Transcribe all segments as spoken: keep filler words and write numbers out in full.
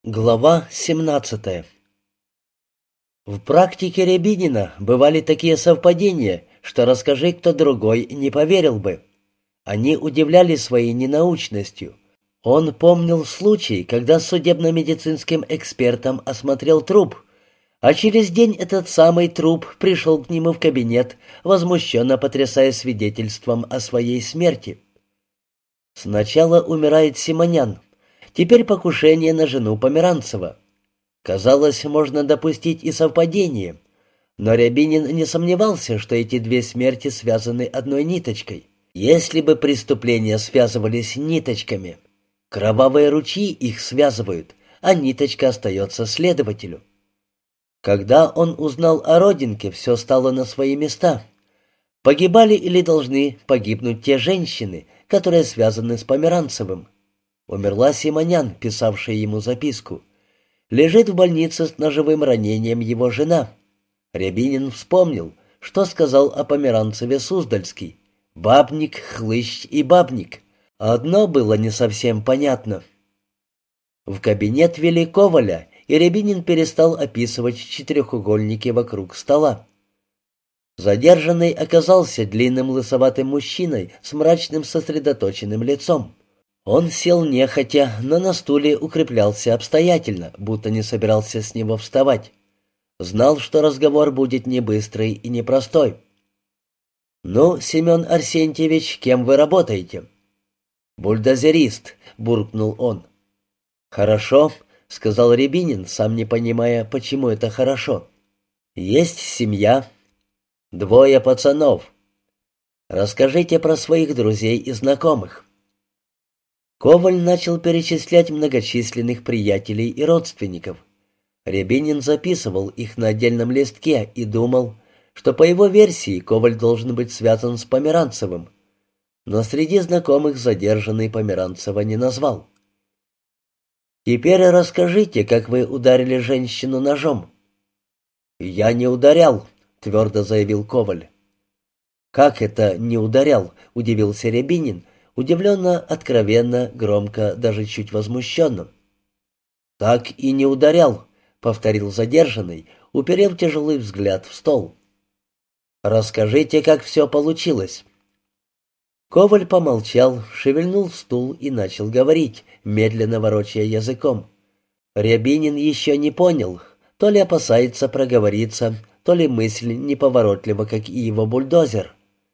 Глава семнадцатая. В практике Рябинина бывали такие совпадения, что расскажи кто другой, не поверил бы. Они удивляли своей ненаучностью. Он помнил случай, когда судебно-медицинским экспертом осмотрел труп, а через день этот самый труп пришел к нему в кабинет, возмущенно потрясая свидетельством о своей смерти. Сначала умирает Симонян. Теперь покушение на жену Померанцева. Казалось, можно допустить и совпадение, но Рябинин не сомневался, что эти две смерти связаны одной ниточкой. Если бы преступления связывались ниточками, кровавые ручьи их связывают, а ниточка остается следователю. Когда он узнал о родинке, все стало на свои места. Погибали или должны погибнуть те женщины, которые связаны с Померанцевым. Умерла Симонян, писавшая ему записку. Лежит в больнице с ножевым ранением его жена. Рябинин вспомнил, что сказал о Померанцеве Суздальский. Бабник, хлыщ и бабник. Одно было не совсем понятно. В кабинет вели Коваля, и Рябинин перестал описывать четырехугольники вокруг стола. Задержанный оказался длинным лысоватым мужчиной с мрачным сосредоточенным лицом. Он сел нехотя, но на стуле укреплялся обстоятельно, будто не собирался с него вставать. Знал, что разговор будет не быстрый и непростой. «Ну, Семен Арсентьевич, кем вы работаете?» «Бульдозерист», — буркнул он. «Хорошо», — сказал Рябинин, сам не понимая, почему это хорошо. «Есть семья. Двое пацанов. Расскажите про своих друзей и знакомых». Коваль начал перечислять многочисленных приятелей и родственников. Рябинин записывал их на отдельном листке и думал, что по его версии Коваль должен быть связан с Померанцевым. Но среди знакомых задержанный Померанцева не назвал. «Теперь расскажите, как вы ударили женщину ножом». «Я не ударял», — твердо заявил Коваль. «Как это не ударял?» — удивился Рябинин, удивленно, откровенно, громко, даже чуть возмущенно. «Так и не ударял», — повторил задержанный, уперев тяжелый взгляд в стол. «Расскажите, как все получилось». Коваль помолчал, шевельнул стул и начал говорить, медленно ворочая языком. Рябинин еще не понял, то ли опасается проговориться, то ли мысль неповоротлива, как и его бульдозер.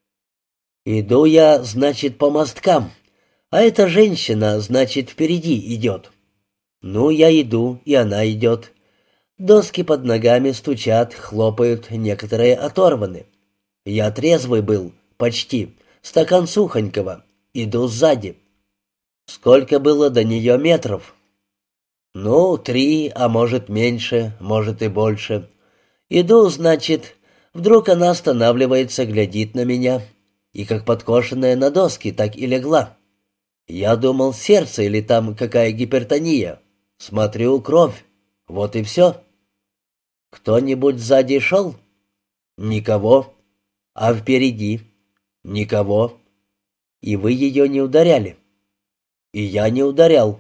«Иду я, значит, по мосткам, а эта женщина, значит, впереди идет. Ну, я иду, и она идет. Доски под ногами стучат, хлопают, некоторые оторваны. Я трезвый был, почти, стакан сухонького, иду сзади. Сколько было до нее метров? Ну, три, а может меньше, может и больше. Иду, значит, вдруг она останавливается, глядит на меня». И как подкошенная на доски, так и легла. Я думал, сердце или там какая гипертония. Смотрю, кровь. Вот и все. Кто-нибудь сзади шел? Никого. А впереди? Никого. И вы ее не ударяли? И я не ударял.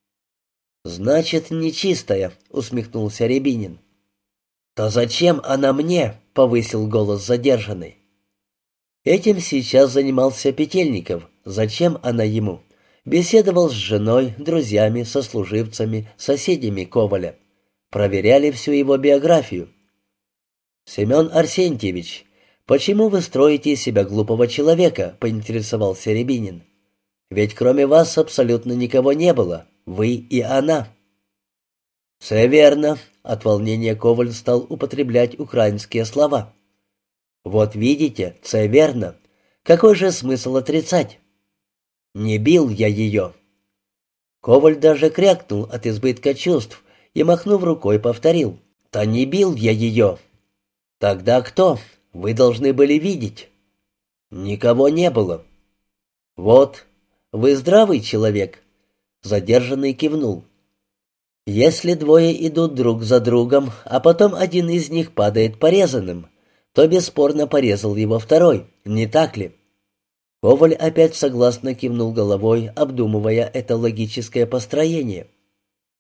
Значит, нечистая, усмехнулся Рябинин. То зачем она мне? Повысил голос задержанный. Этим сейчас занимался Петельников. Зачем она ему? Беседовал с женой, друзьями, сослуживцами, соседями Коваля. Проверяли всю его биографию. «Семен Арсентьевич, почему вы строите из себя глупого человека?» — поинтересовался Рябинин. «Ведь кроме вас абсолютно никого не было. Вы и она». «Все верно», — от волнения Коваль стал употреблять украинские слова. «Вот видите, це верно. Какой же смысл отрицать? Не бил я ее». Коваль даже крякнул от избытка чувств и, махнув рукой, повторил. «Да не бил я ее». «Тогда кто? Вы должны были видеть». «Никого не было». «Вот, вы здравый человек». Задержанный кивнул. «Если двое идут друг за другом, а потом один из них падает порезанным, то бесспорно порезал его второй, не так ли?» Коваль опять согласно кивнул головой, обдумывая это логическое построение.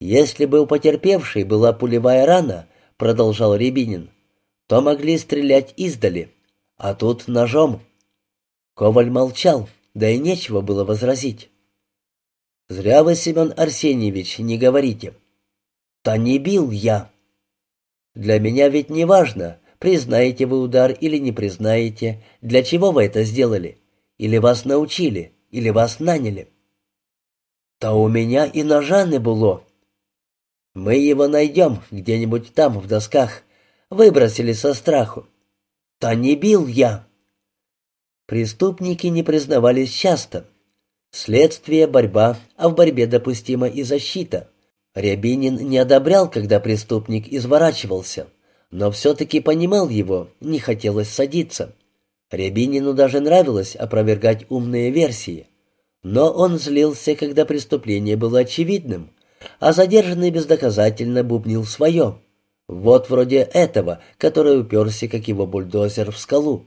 «Если бы у потерпевшей была пулевая рана, — продолжал Рябинин, — то могли стрелять издали, а тут ножом». Коваль молчал, да и нечего было возразить. «Зря вы, Семен Арсеньевич, не говорите». «Да не бил я». «Для меня ведь не важно, признаете вы удар или не признаете, для чего вы это сделали. Или вас научили, или вас наняли». «Да у меня и ножа не было». «Мы его найдем где-нибудь там, в досках. Выбросили со страху». «Да не бил я». Преступники не признавались часто. Следствие — борьба, а в борьбе допустима и защита. Рябинин не одобрял, когда преступник изворачивался, но все-таки понимал его, не хотелось садиться. Рябинину даже нравилось опровергать умные версии. Но он злился, когда преступление было очевидным, а задержанный бездоказательно бубнил свое. Вот вроде этого, который уперся, как его бульдозер, в скалу.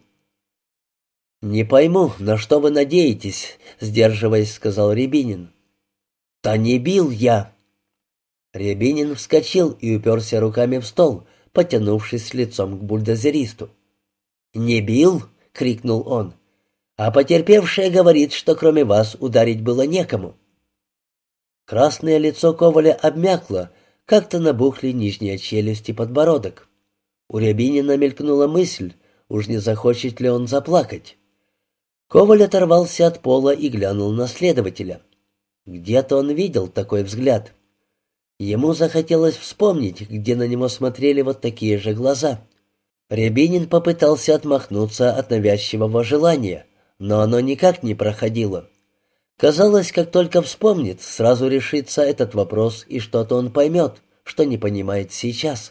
«Не пойму, на что вы надеетесь», — сдерживаясь, сказал Рябинин. «Да не бил я». Рябинин вскочил и уперся руками в стол, потянувшись лицом к бульдозеристу. «Не бил?» — крикнул он. «А потерпевшая говорит, что кроме вас ударить было некому». Красное лицо Коваля обмякло, как-то набухли нижняя челюсть и подбородок. У Рябинина мелькнула мысль, уж не захочет ли он заплакать. Коваль оторвался от пола и глянул на следователя. Где-то он видел такой взгляд. Ему захотелось вспомнить, где на него смотрели вот такие же глаза. Рябинин попытался отмахнуться от навязчивого желания, но оно никак не проходило. Казалось, как только вспомнит, сразу решится этот вопрос, и что-то он поймет, что не понимает сейчас.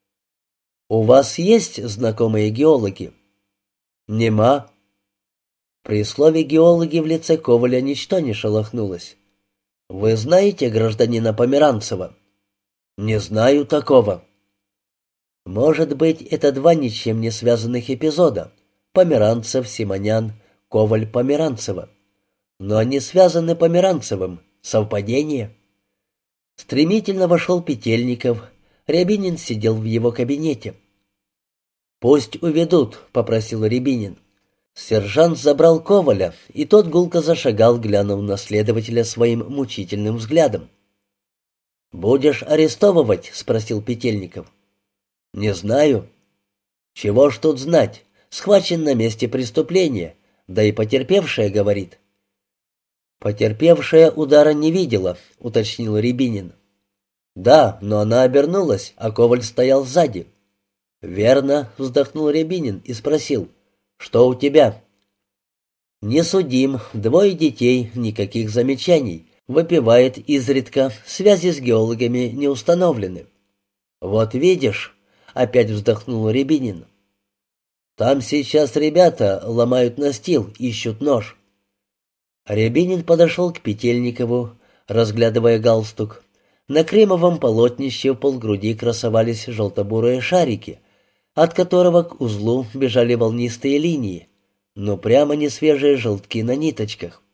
«У вас есть знакомые геологи?» «Нема». При слове «геологи» в лице Коваля ничто не шелохнулось. «Вы знаете гражданина Померанцева?» «Не знаю такого». «Может быть, это два ничем не связанных эпизода. Померанцев, Симонян, Коваль, Померанцева. Но они связаны Померанцевым. Совпадение?» Стремительно вошел Петельников. Рябинин сидел в его кабинете. «Пусть уведут», — попросил Рябинин. Сержант забрал Коваля, и тот гулко зашагал, глянув на следователя своим мучительным взглядом. «Будешь арестовывать?» — спросил Петельников. «Не знаю». «Чего ж тут знать? Схвачен на месте преступления, да и потерпевшая говорит». «Потерпевшая удара не видела», — уточнил Рябинин. «Да, но она обернулась, а Коваль стоял сзади». «Верно», — вздохнул Рябинин и спросил. «Что у тебя?» «Не судим, двое детей, никаких замечаний. Выпивает изредка, связи с геологами не установлены». «Вот видишь», — опять вздохнул Рябинин. «Там сейчас ребята ломают настил, ищут нож». Рябинин подошел к Петельникову, разглядывая галстук. На кремовом полотнище в полгруди красовались желто-бурые шарики, от которого к узлу бежали волнистые линии, но прямо не свежие желтки на ниточках.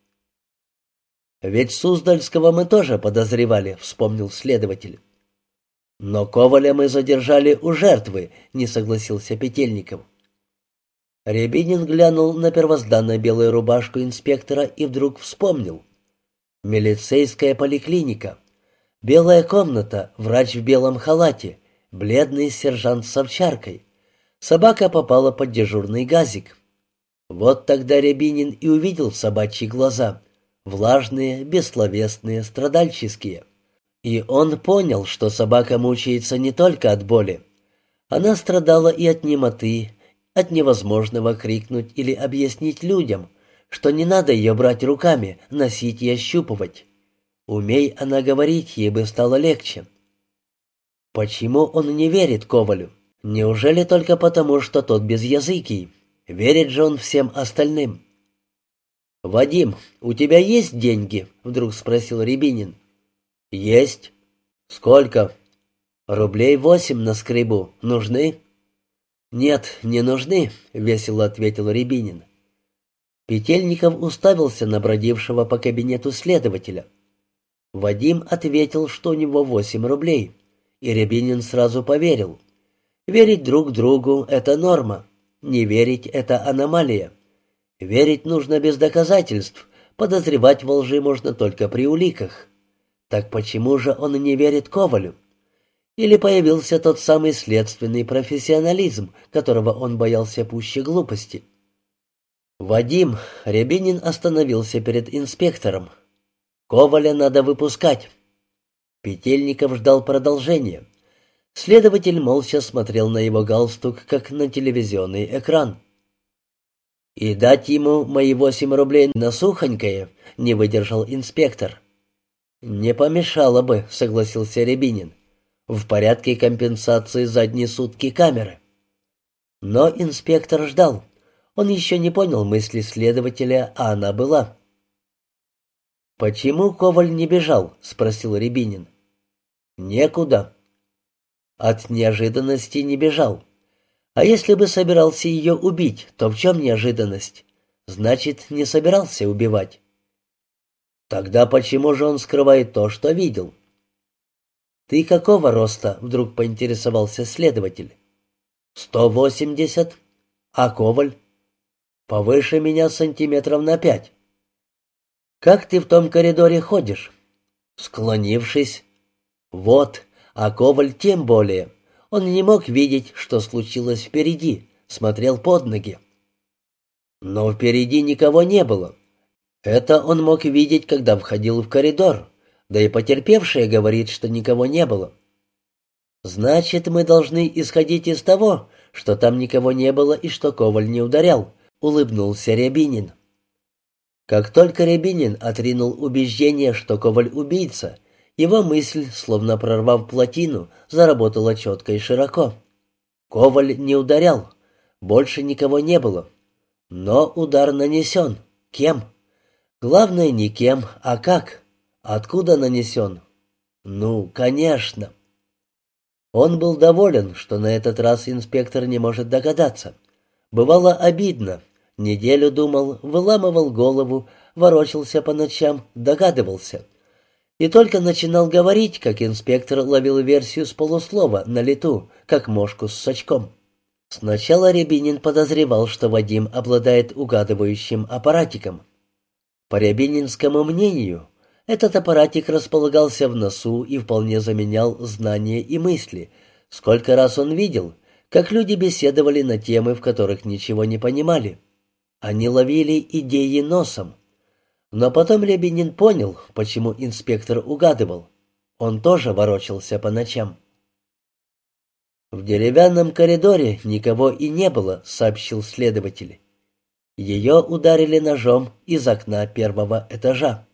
«Ведь Суздальского мы тоже подозревали», — вспомнил следователь. «Но Коваля мы задержали у жертвы», — не согласился Петельников. Рябинин глянул на первозданно белую рубашку инспектора и вдруг вспомнил. Милицейская поликлиника. Белая комната, врач в белом халате, бледный сержант с овчаркой. Собака попала под дежурный газик. Вот тогда Рябинин и увидел собачьи глаза, влажные, бессловесные, страдальческие. И он понял, что собака мучается не только от боли. Она страдала и от немоты, от невозможного крикнуть или объяснить людям, что не надо ее брать руками, носить и ощупывать. Умей она говорить, ей бы стало легче. Почему он не верит Ковалю? Неужели только потому, что тот безязыкий? Верит же он всем остальным. «Вадим, у тебя есть деньги?» — вдруг спросил Рябинин. «Есть». «Сколько?» «Рублей восемь на скребу. Нужны?» «Нет, не нужны», — весело ответил Рябинин. Петельников уставился на бродившего по кабинету следователя. Вадим ответил, что у него восемь рублей, и Рябинин сразу поверил. Верить друг другу — это норма, не верить — это аномалия. Верить нужно без доказательств, подозревать во лжи можно только при уликах. Так почему же он не верит Ковалю? Или появился тот самый следственный профессионализм, которого он боялся пуще глупости? «Вадим», — Рябинин остановился перед инспектором. «Коваля надо выпускать». Петельников ждал продолжения. Следователь молча смотрел на его галстук, как на телевизионный экран. «И дать ему мои восемь рублей на сухонькое?» — не выдержал инспектор. «Не помешало бы», — согласился Рябинин. «В порядке компенсации за одни сутки камеры». Но инспектор ждал. Он еще не понял мысли следователя, а она была. «Почему Коваль не бежал?» — спросил Рябинин. «Некуда». От неожиданности не бежал. А если бы собирался ее убить, то в чем неожиданность? Значит, не собирался убивать. Тогда почему же он скрывает то, что видел? «Ты какого роста?» — вдруг поинтересовался следователь. «Сто восемьдесят. А Коваль?» «Повыше меня сантиметров на пять». «Как ты в том коридоре ходишь?» «Склонившись». «Вот, а Коваль тем более. Он не мог видеть, что случилось впереди, смотрел под ноги». «Но впереди никого не было. Это он мог видеть, когда входил в коридор. Да и потерпевшая говорит, что никого не было». «Значит, мы должны исходить из того, что там никого не было и что Коваль не ударял», — улыбнулся Рябинин. Как только Рябинин отринул убеждение, что Коваль убийца, его мысль, словно прорвав плотину, заработала четко и широко. Коваль не ударял, больше никого не было. Но удар нанесен. Кем? Главное, не кем, а как. Откуда нанесен? Ну, конечно. Он был доволен, что на этот раз инспектор не может догадаться. Бывало обидно. Неделю думал, выламывал голову, ворочался по ночам, догадывался. И только начинал говорить, как инспектор ловил версию с полуслова на лету, как мошку с сачком. Сначала Рябинин подозревал, что Вадим обладает угадывающим аппаратиком. По рябининскому мнению, этот аппаратик располагался в носу и вполне заменял знания и мысли. Сколько раз он видел, как люди беседовали на темы, в которых ничего не понимали. Они ловили идеи носом. Но потом Рябинин понял, почему инспектор угадывал. Он тоже ворочался по ночам. «В деревянном коридоре никого и не было», — сообщил следователь. Ее ударили ножом из окна первого этажа.